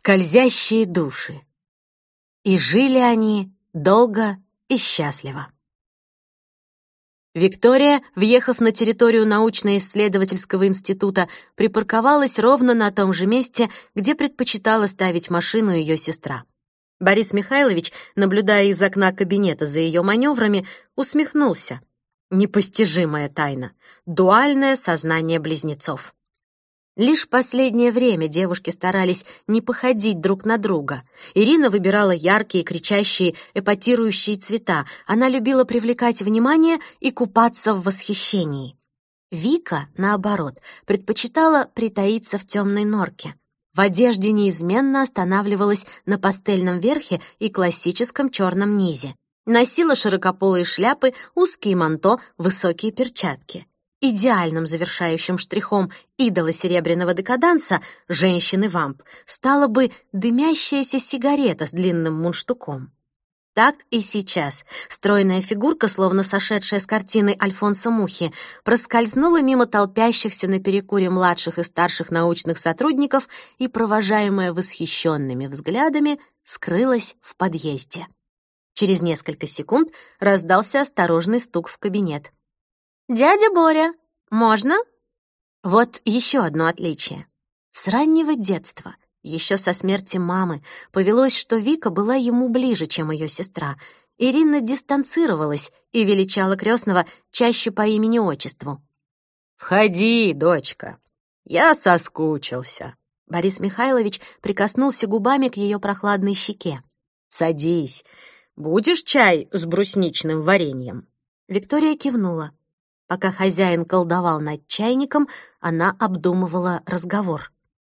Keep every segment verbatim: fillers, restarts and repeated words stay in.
Скользящие души. И жили они долго и счастливо. Виктория, въехав на территорию научно-исследовательского института, припарковалась ровно на том же месте, где предпочитала ставить машину ее сестра. Борис Михайлович, наблюдая из окна кабинета за ее маневрами, усмехнулся. Непостижимая тайна. Дуальное сознание близнецов. Лишь последнее время девушки старались не походить друг на друга. Ирина выбирала яркие, кричащие, эпатирующие цвета. Она любила привлекать внимание и купаться в восхищении. Вика, наоборот, предпочитала притаиться в темной норке. В одежде неизменно останавливалась на пастельном верхе и классическом черном низе. Носила широкополые шляпы, узкие манто, высокие перчатки. Идеальным завершающим штрихом идола серебряного декаданса, женщины-вамп, стала бы дымящаяся сигарета с длинным мундштуком. Так и сейчас стройная фигурка, словно сошедшая с картины Альфонса Мухи, проскользнула мимо толпящихся на перекуре младших и старших научных сотрудников и, провожаемая восхищенными взглядами, скрылась в подъезде. Через несколько секунд раздался осторожный стук в кабинет. «Дядя Боря, можно?» Вот еще одно отличие. С раннего детства, еще со смерти мамы, повелось, что Вика была ему ближе, чем ее сестра. Ирина дистанцировалась и величала крестного чаще по имени-отчеству. «Входи, дочка, я соскучился». Борис Михайлович прикоснулся губами к ее прохладной щеке. «Садись. Будешь чай с брусничным вареньем?» Виктория кивнула. Пока хозяин колдовал над чайником, она обдумывала разговор.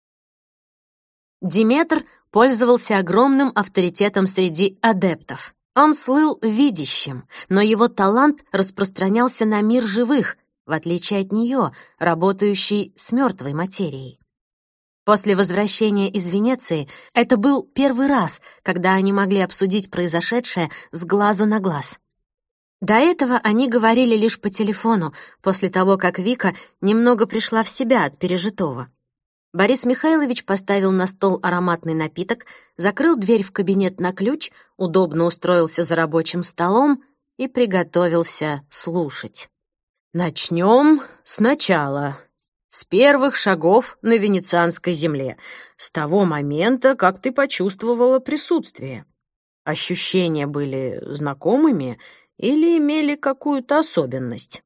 Диметр пользовался огромным авторитетом среди адептов. Он слыл видящим, но его талант распространялся на мир живых, в отличие от нее, работающей с мертвой материей. После возвращения из Венеции это был первый раз, когда они могли обсудить произошедшее с глазу на глаз. До этого они говорили лишь по телефону, после того, как Вика немного пришла в себя от пережитого. Борис Михайлович поставил на стол ароматный напиток, закрыл дверь в кабинет на ключ, удобно устроился за рабочим столом и приготовился слушать. «Начнем сначала, с первых шагов на венецианской земле, с того момента, как ты почувствовала присутствие. Ощущения были знакомыми или имели какую-то особенность?»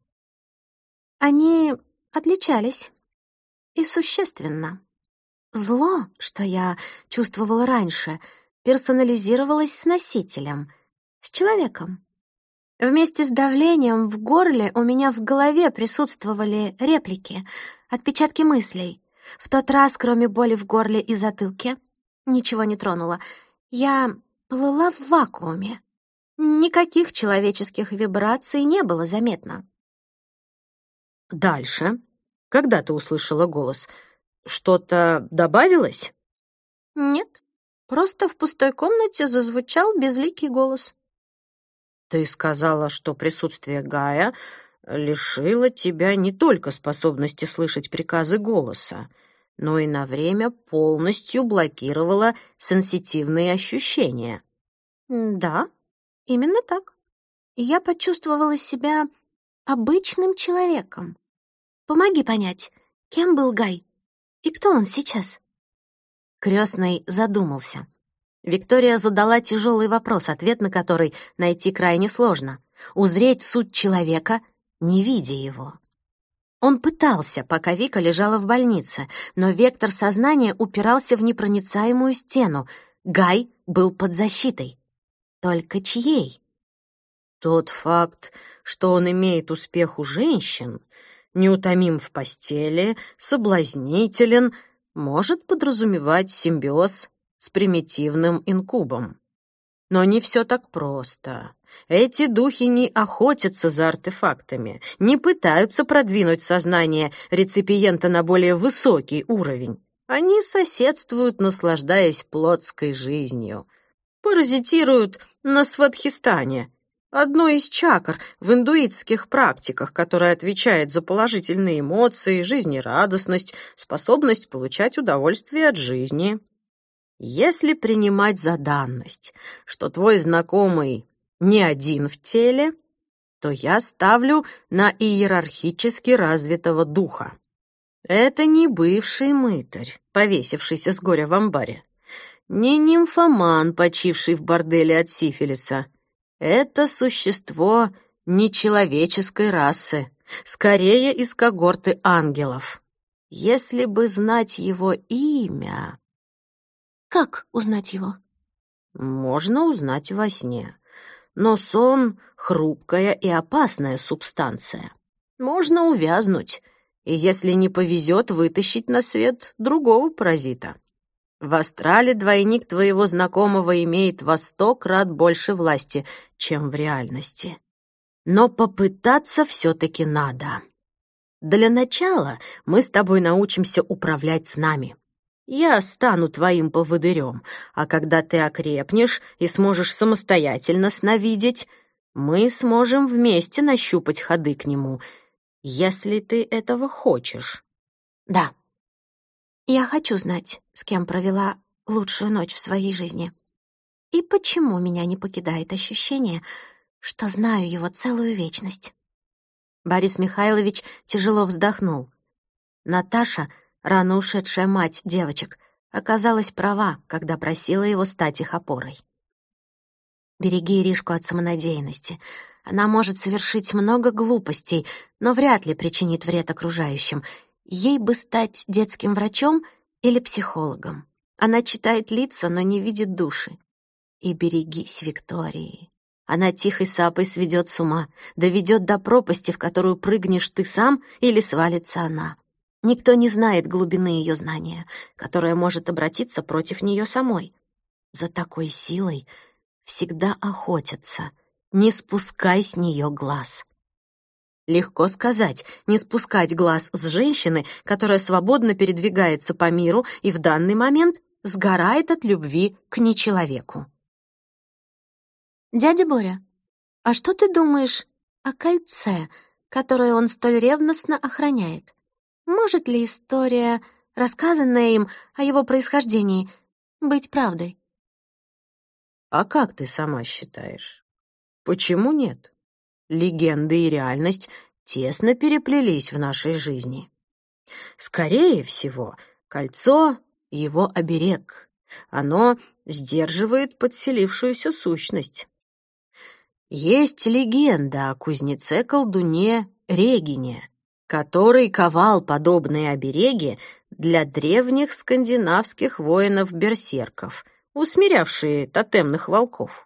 Они отличались. И существенно. Зло, что я чувствовала раньше, персонализировалось с носителем, с человеком. Вместе с давлением в горле у меня в голове присутствовали реплики, отпечатки мыслей. В тот раз, кроме боли в горле и затылке, ничего не тронуло. Я плыла в вакууме. Никаких человеческих вибраций не было заметно. «Дальше? Когда ты услышала голос? Что-то добавилось?» «Нет, просто в пустой комнате зазвучал безликий голос». «Ты сказала, что присутствие Гая лишило тебя не только способности слышать приказы голоса, но и на время полностью блокировало сенситивные ощущения». «Да, именно так. Я почувствовала себя обычным человеком. Помоги понять, кем был Гай и кто он сейчас?» Крестный задумался. Виктория задала тяжелый вопрос, ответ на который найти крайне сложно. Узреть суть человека, не видя его. Он пытался, пока Вика лежала в больнице, но вектор сознания упирался в непроницаемую стену. Гай был под защитой. Только чьей? Тот факт, что он имеет успех у женщин, неутомим в постели, соблазнителен, может подразумевать симбиоз с примитивным инкубом. Но не все так просто. Эти духи не охотятся за артефактами, не пытаются продвинуть сознание реципиента на более высокий уровень. Они соседствуют, наслаждаясь плотской жизнью. Паразитируют на свадхистане, одной из чакр в индуистских практиках, которая отвечает за положительные эмоции, жизнерадостность, способность получать удовольствие от жизни. Если принимать за данность, что твой знакомый не один в теле, то я ставлю на иерархически развитого духа. Это не бывший мытарь, повесившийся с горя в амбаре, не нимфоман, почивший в борделе от сифилиса. Это существо нечеловеческой расы, скорее из когорты ангелов. Если бы знать его имя... Как узнать его? Можно узнать во сне. Но сон — хрупкая и опасная субстанция. Можно увязнуть, и, если не повезет, вытащить на свет другого паразита. В астрале двойник твоего знакомого имеет во сто крат больше власти, чем в реальности. Но попытаться все-таки надо. Для начала мы с тобой научимся управлять снами. Я стану твоим поводырем, а когда ты окрепнешь и сможешь самостоятельно сновидеть, мы сможем вместе нащупать ходы к нему, если ты этого хочешь. Да. Я хочу знать, с кем провела лучшую ночь в своей жизни. И почему меня не покидает ощущение, что знаю его целую вечность. Борис Михайлович тяжело вздохнул. Наташа, рано ушедшая мать девочек, оказалась права, когда просила его стать их опорой. Береги Иришку от самонадеянности. Она может совершить много глупостей, но вряд ли причинит вред окружающим. Ей бы стать детским врачом или психологом. Она читает лица, но не видит души. И берегись Виктории. Она тихой сапой сведет с ума, доведет до пропасти, в которую прыгнешь ты сам или свалится она. Никто не знает глубины ее знания, которая может обратиться против нее самой. За такой силой всегда охотятся. Не спускай с нее глаз. Легко сказать, не спускать глаз с женщины, которая свободно передвигается по миру и в данный момент сгорает от любви к нечеловеку. «Дядя Боря, а что ты думаешь о кольце, которое он столь ревностно охраняет? Может ли история, рассказанная им о его происхождении, быть правдой?» А как ты сама считаешь? Почему нет? Легенда и реальность тесно переплелись в нашей жизни. Скорее всего, кольцо — его оберег. Оно сдерживает подселившуюся сущность. Есть легенда о кузнеце-колдуне Регине, который ковал подобные обереги для древних скандинавских воинов-берсерков, усмирявшие тотемных волков.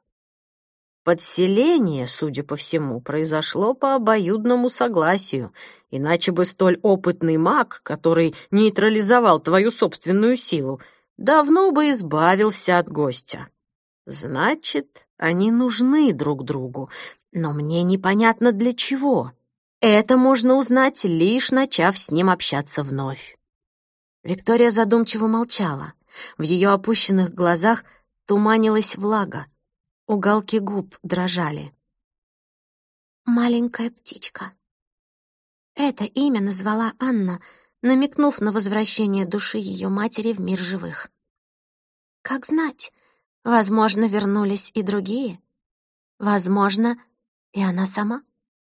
Подселение, судя по всему, произошло по обоюдному согласию, иначе бы столь опытный маг, который нейтрализовал твою собственную силу, давно бы избавился от гостя. Значит, они нужны друг другу, но мне непонятно для чего. Это можно узнать, лишь начав с ним общаться вновь. Виктория задумчиво молчала. В ее опущенных глазах туманилась влага. Уголки губ дрожали. «Маленькая птичка». Это имя назвала Анна, намекнув на возвращение души ее матери в мир живых. Как знать, возможно, вернулись и другие. Возможно, и она сама.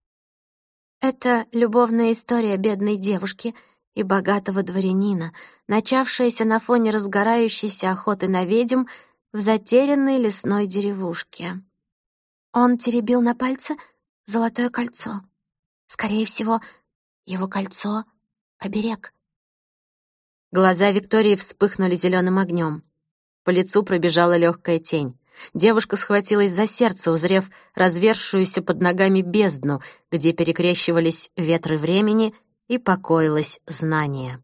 Это любовная история бедной девушки и богатого дворянина, начавшаяся на фоне разгорающейся охоты на ведьм в затерянной лесной деревушке. Он теребил на пальце золотое кольцо. Скорее всего, его кольцо — оберег. Глаза Виктории вспыхнули зеленым огнем. По лицу пробежала легкая тень. Девушка схватилась за сердце, узрев разверзшуюся под ногами бездну, где перекрещивались ветры времени и покоилось знание.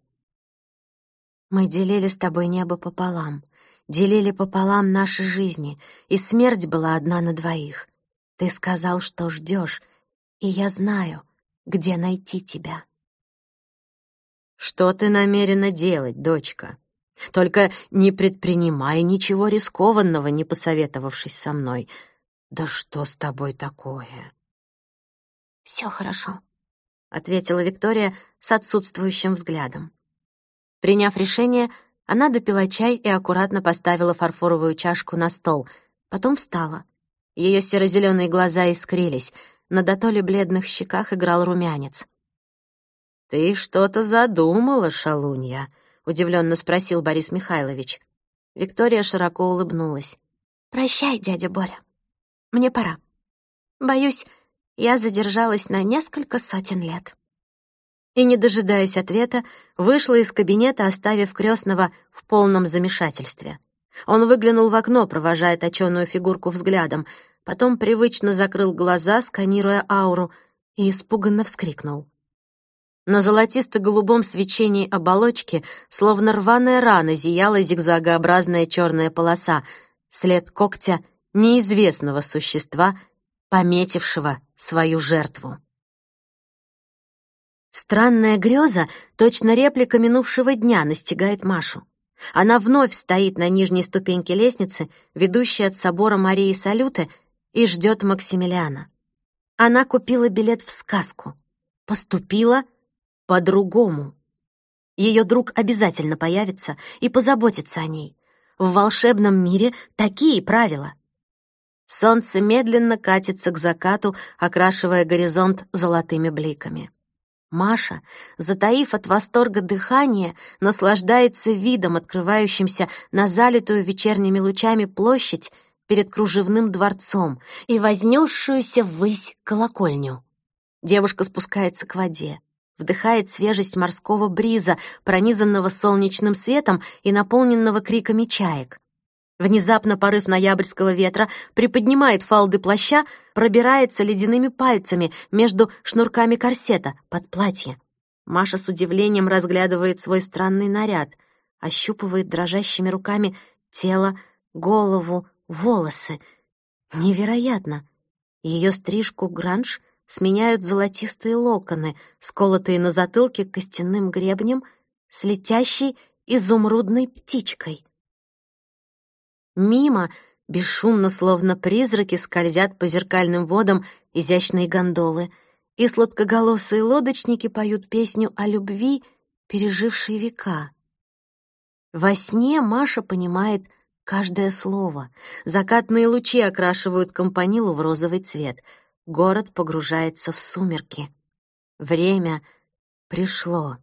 «Мы делили с тобой небо пополам, делили пополам наши жизни, и смерть была одна на двоих. Ты сказал, что ждешь, и я знаю, где найти тебя». «Что ты намерена делать, дочка? Только не предпринимай ничего рискованного, не посоветовавшись со мной. Да что с тобой такое?» «Всё хорошо», — ответила Виктория с отсутствующим взглядом. Приняв решение, Она допила чай и аккуратно поставила фарфоровую чашку на стол. Потом встала. Ее серо-зеленые глаза искрились. На дотоле бледных щеках играл румянец. «Ты что-то задумала, шалунья?» — удивленно спросил Борис Михайлович. Виктория широко улыбнулась. «Прощай, дядя Боря. Мне пора. Боюсь, я задержалась на несколько сотен лет». И, не дожидаясь ответа, вышла из кабинета, оставив крестного в полном замешательстве. Он выглянул в окно, провожая точёную фигурку взглядом, потом привычно закрыл глаза, сканируя ауру, и испуганно вскрикнул. На золотисто-голубом свечении оболочки, словно рваная рана, зияла зигзагообразная черная полоса, след когтя неизвестного существа, пометившего свою жертву. Странная греза, точно реплика минувшего дня, настигает Машу. Она вновь стоит на нижней ступеньке лестницы, ведущей от собора Марии Салюты, и ждет Максимилиана. Она купила билет в сказку, поступила по-другому. Ее друг обязательно появится и позаботится о ней. В волшебном мире такие правила. Солнце медленно катится к закату, окрашивая горизонт золотыми бликами. Маша, затаив от восторга дыхание, наслаждается видом, открывающимся на залитую вечерними лучами площадь перед кружевным дворцом и вознесшуюся ввысь колокольню. Девушка спускается к воде, вдыхает свежесть морского бриза, пронизанного солнечным светом и наполненного криками чаек. Внезапно порыв ноябрьского ветра приподнимает фалды плаща, пробирается ледяными пальцами между шнурками корсета под платье. Маша с удивлением разглядывает свой странный наряд, ощупывает дрожащими руками тело, голову, волосы. Невероятно! Ее стрижку гранж сменяют золотистые локоны, сколотые на затылке костяным гребнем с летящей изумрудной птичкой. Мимо, бесшумно, словно призраки, скользят по зеркальным водам изящные гондолы, и сладкоголосые лодочники поют песню о любви, пережившей века. Во сне Маша понимает каждое слово. Закатные лучи окрашивают Кампанилу в розовый цвет. Город погружается в сумерки. Время пришло.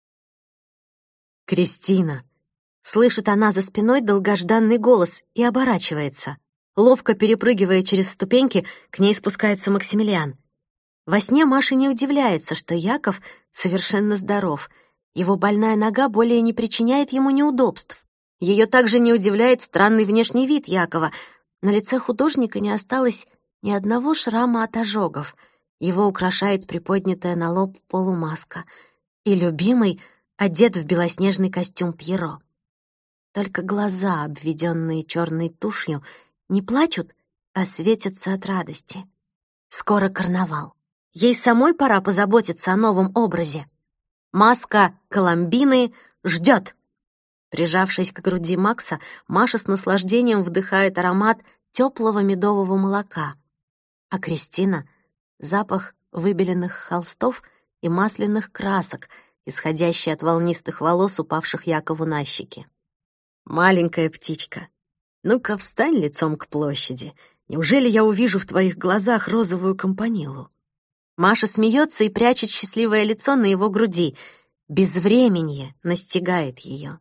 «Кристина!» Слышит она за спиной долгожданный голос и оборачивается. Ловко перепрыгивая через ступеньки, к ней спускается Максимилиан. Во сне Маша не удивляется, что Яков совершенно здоров. Его больная нога более не причиняет ему неудобств. Ее также не удивляет странный внешний вид Якова. На лице художника не осталось ни одного шрама от ожогов. Его украшает приподнятая на лоб полумаска. И любимый одет в белоснежный костюм Пьеро. Только глаза, обведенные черной тушью, не плачут, а светятся от радости. Скоро карнавал. Ей самой пора позаботиться о новом образе. Маска Коломбины ждет. Прижавшись к груди Макса, Маша с наслаждением вдыхает аромат теплого медового молока, а Кристина — запах выбеленных холстов и масляных красок, исходящий от волнистых волос, упавших Якову на щеки. «Маленькая птичка, ну-ка встань лицом к площади. Неужели я увижу в твоих глазах розовую Кампанилу?» Маша смеется и прячет счастливое лицо на его груди. Безвременье настигает ее.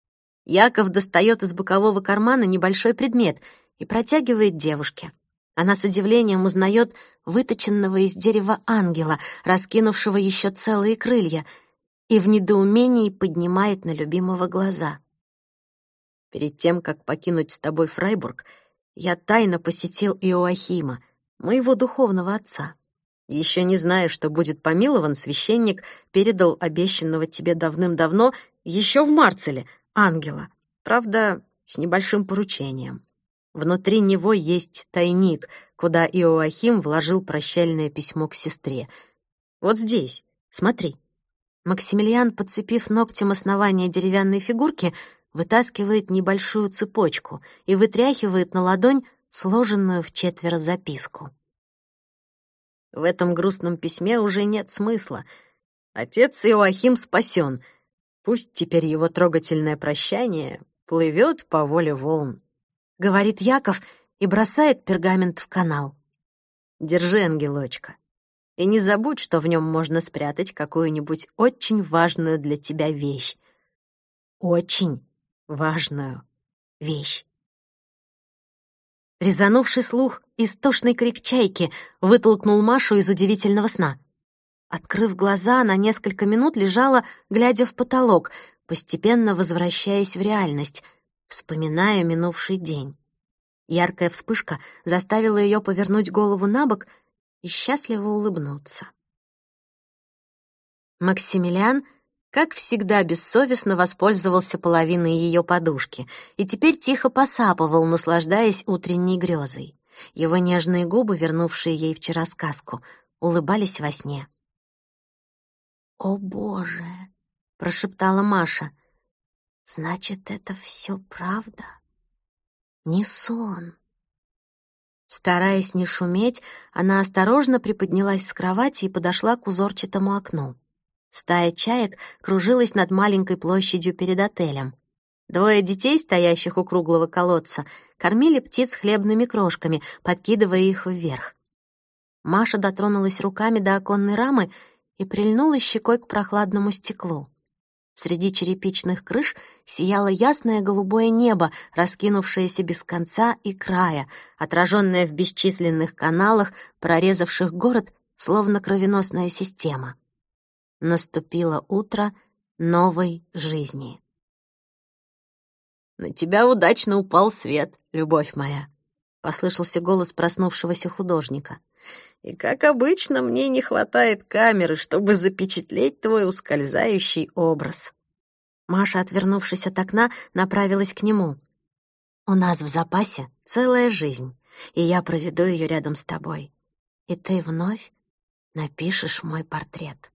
Яков достает из бокового кармана небольшой предмет и протягивает девушке. Она с удивлением узнает выточенного из дерева ангела, раскинувшего еще целые крылья, и в недоумении поднимает на любимого глаза. «Перед тем, как покинуть с тобой Фрайбург, я тайно посетил Иоахима, моего духовного отца. Еще не зная, что будет помилован, священник передал обещанного тебе давным-давно, еще в Марцеле, ангела, правда, с небольшим поручением. Внутри него есть тайник, куда Иоахим вложил прощальное письмо к сестре. Вот здесь, смотри». Максимилиан, подцепив ногтем основание деревянной фигурки, вытаскивает небольшую цепочку и вытряхивает на ладонь сложенную в четверо записку. В этом грустном письме уже нет смысла. Отец Иоахим спасен. Пусть теперь его трогательное прощание плывет по воле волн, — говорит Яков и бросает пергамент в канал. Держи, ангелочка, и не забудь, что в нем можно спрятать какую-нибудь очень важную для тебя вещь. Очень важную вещь. Резанувший слух истошный крик чайки вытолкнул Машу из удивительного сна. Открыв глаза, она несколько минут лежала, глядя в потолок, постепенно возвращаясь в реальность, вспоминая минувший день. Яркая вспышка заставила ее повернуть голову на бок и счастливо улыбнуться. Максимилиан, как всегда, бессовестно воспользовался половиной ее подушки и теперь тихо посапывал, наслаждаясь утренней грезой. Его нежные губы, вернувшие ей вчера сказку, улыбались во сне. «О, Боже!» — прошептала Маша. «Значит, это все правда? Не сон?» Стараясь не шуметь, она осторожно приподнялась с кровати и подошла к узорчатому окну. Стая чаек кружилась над маленькой площадью перед отелем. Двое детей, стоящих у круглого колодца, кормили птиц хлебными крошками, подкидывая их вверх. Маша дотронулась руками до оконной рамы и прильнула щекой к прохладному стеклу. Среди черепичных крыш сияло ясное голубое небо, раскинувшееся без конца и края, отраженное в бесчисленных каналах, прорезавших город, словно кровеносная система. Наступило утро новой жизни. «На тебя удачно упал свет, любовь моя», — послышался голос проснувшегося художника. «И, как обычно, мне не хватает камеры, чтобы запечатлеть твой ускользающий образ». Маша, отвернувшись от окна, направилась к нему. «У нас в запасе целая жизнь, и я проведу ее рядом с тобой. И ты вновь напишешь мой портрет».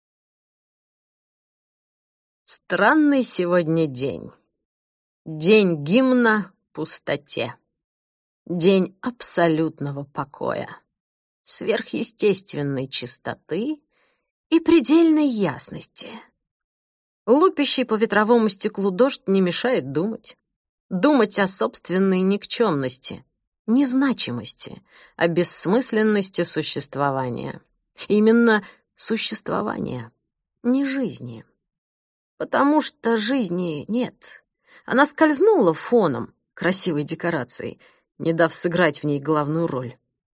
Странный сегодня день. День гимна пустоте. День абсолютного покоя, сверхъестественной чистоты и предельной ясности. Лупящий по ветровому стеклу дождь не мешает думать. Думать о собственной никчемности, незначимости, о бессмысленности существования. Именно существования, не жизни. Потому что жизни нет. Она скользнула фоном, красивой декорацией, не дав сыграть в ней главную роль.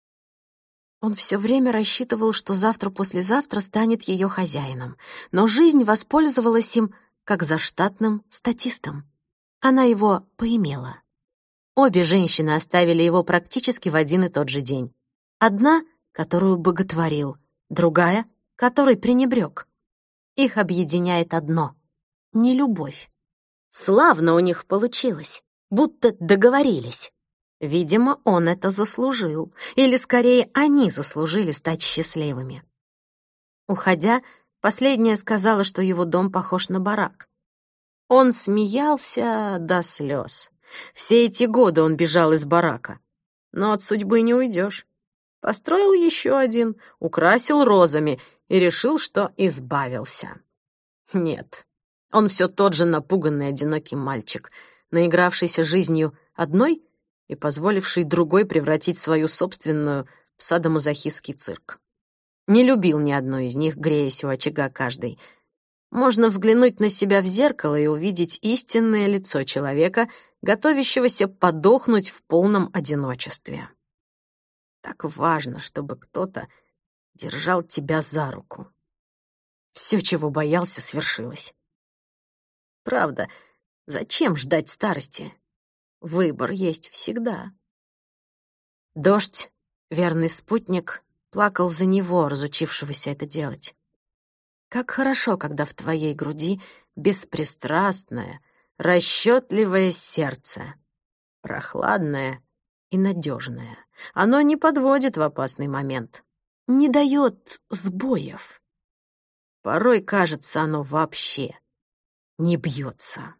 Он все время рассчитывал, что завтра-послезавтра станет ее хозяином, но жизнь воспользовалась им как заштатным статистом. Она его поимела. Обе женщины оставили его практически в один и тот же день. Одна, которую боготворил, другая, которой пренебрег. Их объединяет одно — нелюбовь. Славно у них получилось, будто договорились. Видимо, он это заслужил, или, скорее, они заслужили стать счастливыми. Уходя, последняя сказала, что его дом похож на барак. Он смеялся до слез. Все эти годы он бежал из барака. Но от судьбы не уйдешь. Построил еще один, украсил розами и решил, что избавился. Нет, он все тот же напуганный одинокий мальчик, наигравшийся жизнью одной и позволивший другой превратить свою собственную в садомазохистский цирк. Не любил ни одной из них, греясь у очага каждой. Можно взглянуть на себя в зеркало и увидеть истинное лицо человека, готовящегося подохнуть в полном одиночестве. Так важно, чтобы кто-то держал тебя за руку. Все, чего боялся, свершилось. Правда, зачем ждать старости? Выбор есть всегда. Дождь, верный спутник, плакал за него, разучившегося это делать. Как хорошо, когда в твоей груди беспристрастное, расчетливое сердце, прохладное и надежное. Оно не подводит в опасный момент, не дает сбоев. Порой, кажется, оно вообще не бьется.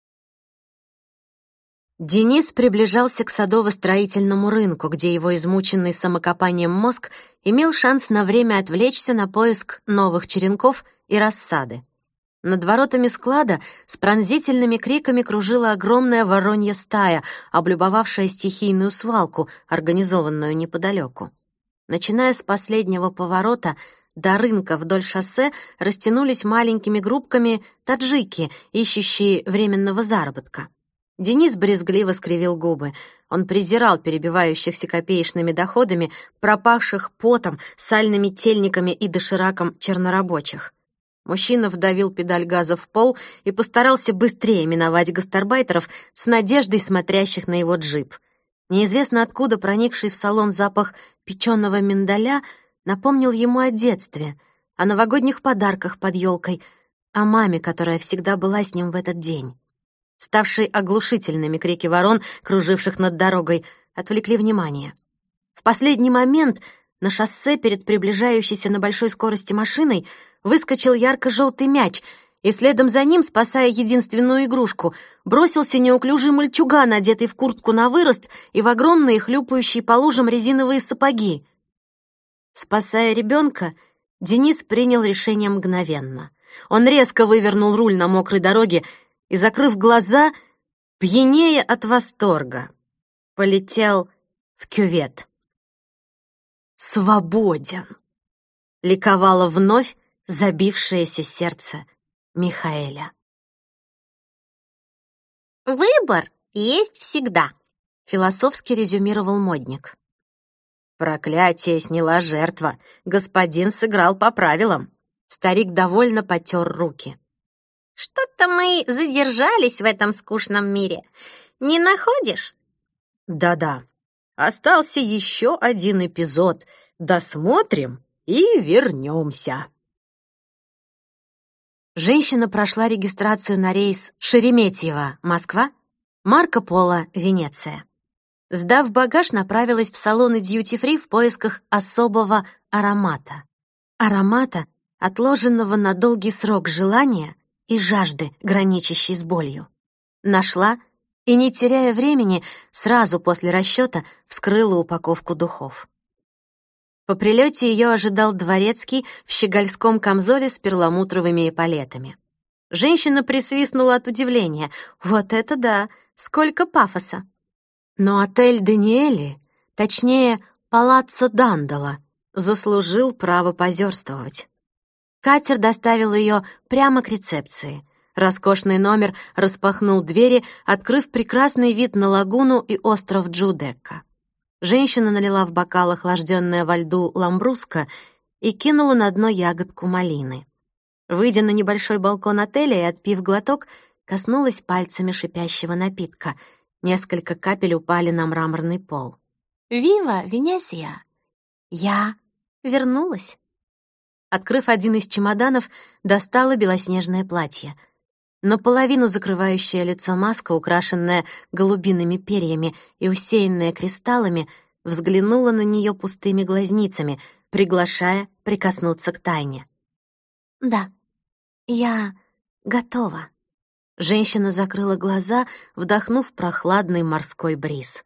Денис приближался к садово-строительному рынку, где его измученный самокопанием мозг имел шанс на время отвлечься на поиск новых черенков и рассады. Над воротами склада с пронзительными криками кружила огромная воронья стая, облюбовавшая стихийную свалку, организованную неподалеку. Начиная с последнего поворота, до рынка вдоль шоссе растянулись маленькими группками таджики, ищущие временного заработка. Денис брезгливо скривил губы. Он презирал перебивающихся копеечными доходами, пропахших потом, сальными тельниками и дошираком чернорабочих. Мужчина вдавил педаль газа в пол и постарался быстрее миновать гастарбайтеров с надеждой смотрящих на его джип. Неизвестно откуда проникший в салон запах печеного миндаля напомнил ему о детстве, о новогодних подарках под елкой, о маме, которая всегда была с ним в этот день. Ставшие оглушительными крики ворон, круживших над дорогой, отвлекли внимание. В последний момент на шоссе перед приближающейся на большой скорости машиной выскочил ярко-желтый мяч, и следом за ним, спасая единственную игрушку, бросился неуклюжий мальчуган, одетый в куртку на вырост и в огромные хлюпающие по лужам резиновые сапоги. Спасая ребенка, Денис принял решение мгновенно. Он резко вывернул руль на мокрой дороге и, закрыв глаза, пьянея от восторга, полетел в кювет. «Свободен!» — ликовало вновь забившееся сердце Михаэля. «Выбор есть всегда», — философски резюмировал модник. Проклятие сняла жертва. Господин сыграл по правилам. Старик довольно потер руки. «Что-то мы задержались в этом скучном мире. Не находишь?» «Да-да. Остался еще один эпизод. Досмотрим и вернемся». Женщина прошла регистрацию на рейс Шереметьево, Москва, Марко Поло, Венеция. Сдав багаж, направилась в салоны дьюти-фри в поисках особого аромата. Аромата, отложенного на долгий срок желания и жажды, граничащей с болью. Нашла и, не теряя времени, сразу после расчета вскрыла упаковку духов. По прилете ее ожидал дворецкий в щегольском камзоле с перламутровыми эполетами. Женщина присвистнула от удивления. Вот это да! Сколько пафоса! Но отель Даниэли, точнее, палаццо Дандала, заслужил право позерствовать. Катер доставил ее прямо к рецепции. Роскошный номер распахнул двери, открыв прекрасный вид на лагуну и остров Джудекка. Женщина налила в бокал охлажденное во льду ламбруско и кинула на дно ягодку малины. Выйдя на небольшой балкон отеля и отпив глоток, коснулась пальцами шипящего напитка. Несколько капель упали на мраморный пол. «Вива, Венесия! Я вернулась!» Открыв один из чемоданов, достала белоснежное платье. Наполовину закрывающее лицо маска, украшенная голубиными перьями и усеянная кристаллами, взглянула на нее пустыми глазницами, приглашая прикоснуться к тайне. «Да, я готова». Женщина закрыла глаза, вдохнув прохладный морской бриз.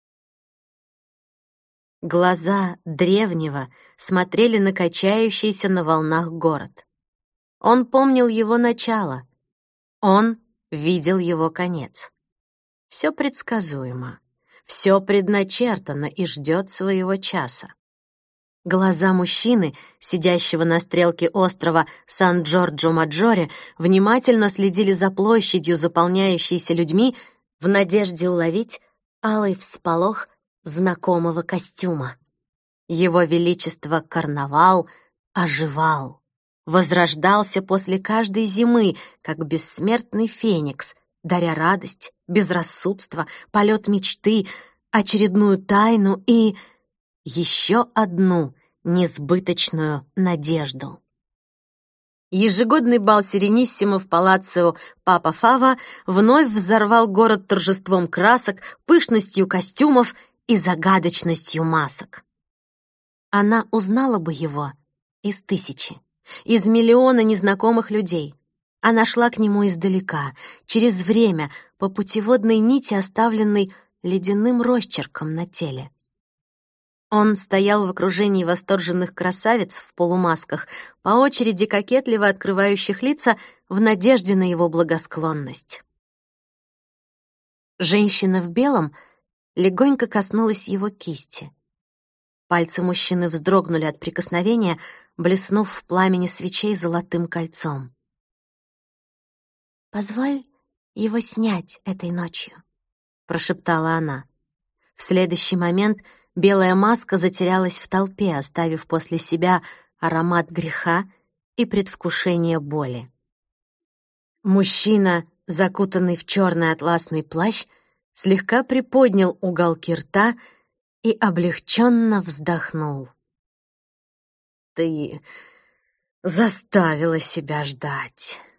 Глаза древнего смотрели на качающийся на волнах город. Он помнил его начало. Он видел его конец. Все предсказуемо, все предначертано и ждет своего часа. Глаза мужчины, сидящего на стрелке острова Сан-Джорджо-Маджоре, внимательно следили за площадью, заполняющейся людьми, в надежде уловить алый всполох знакомого костюма. Его величество карнавал оживал, возрождался после каждой зимы, как бессмертный феникс, даря радость, безрассудство, полет мечты, очередную тайну и еще одну несбыточную надежду. Ежегодный бал Серениссимо в палаццо Папа Фава вновь взорвал город торжеством красок, пышностью костюмов и загадочностью масок. Она узнала бы его из тысячи, из миллиона незнакомых людей. Она шла к нему издалека, через время, по путеводной нити, оставленной ледяным росчерком на теле. Он стоял в окружении восторженных красавиц в полумасках, по очереди кокетливо открывающих лица в надежде на его благосклонность. Женщина в белом легонько коснулась его кисти. Пальцы мужчины вздрогнули от прикосновения, блеснув в пламени свечей золотым кольцом. «Позволь его снять этой ночью», — прошептала она. В следующий момент белая маска затерялась в толпе, оставив после себя аромат греха и предвкушение боли. Мужчина, закутанный в черный атласный плащ, слегка приподнял уголки рта и облегченно вздохнул. «Ты заставила себя ждать»,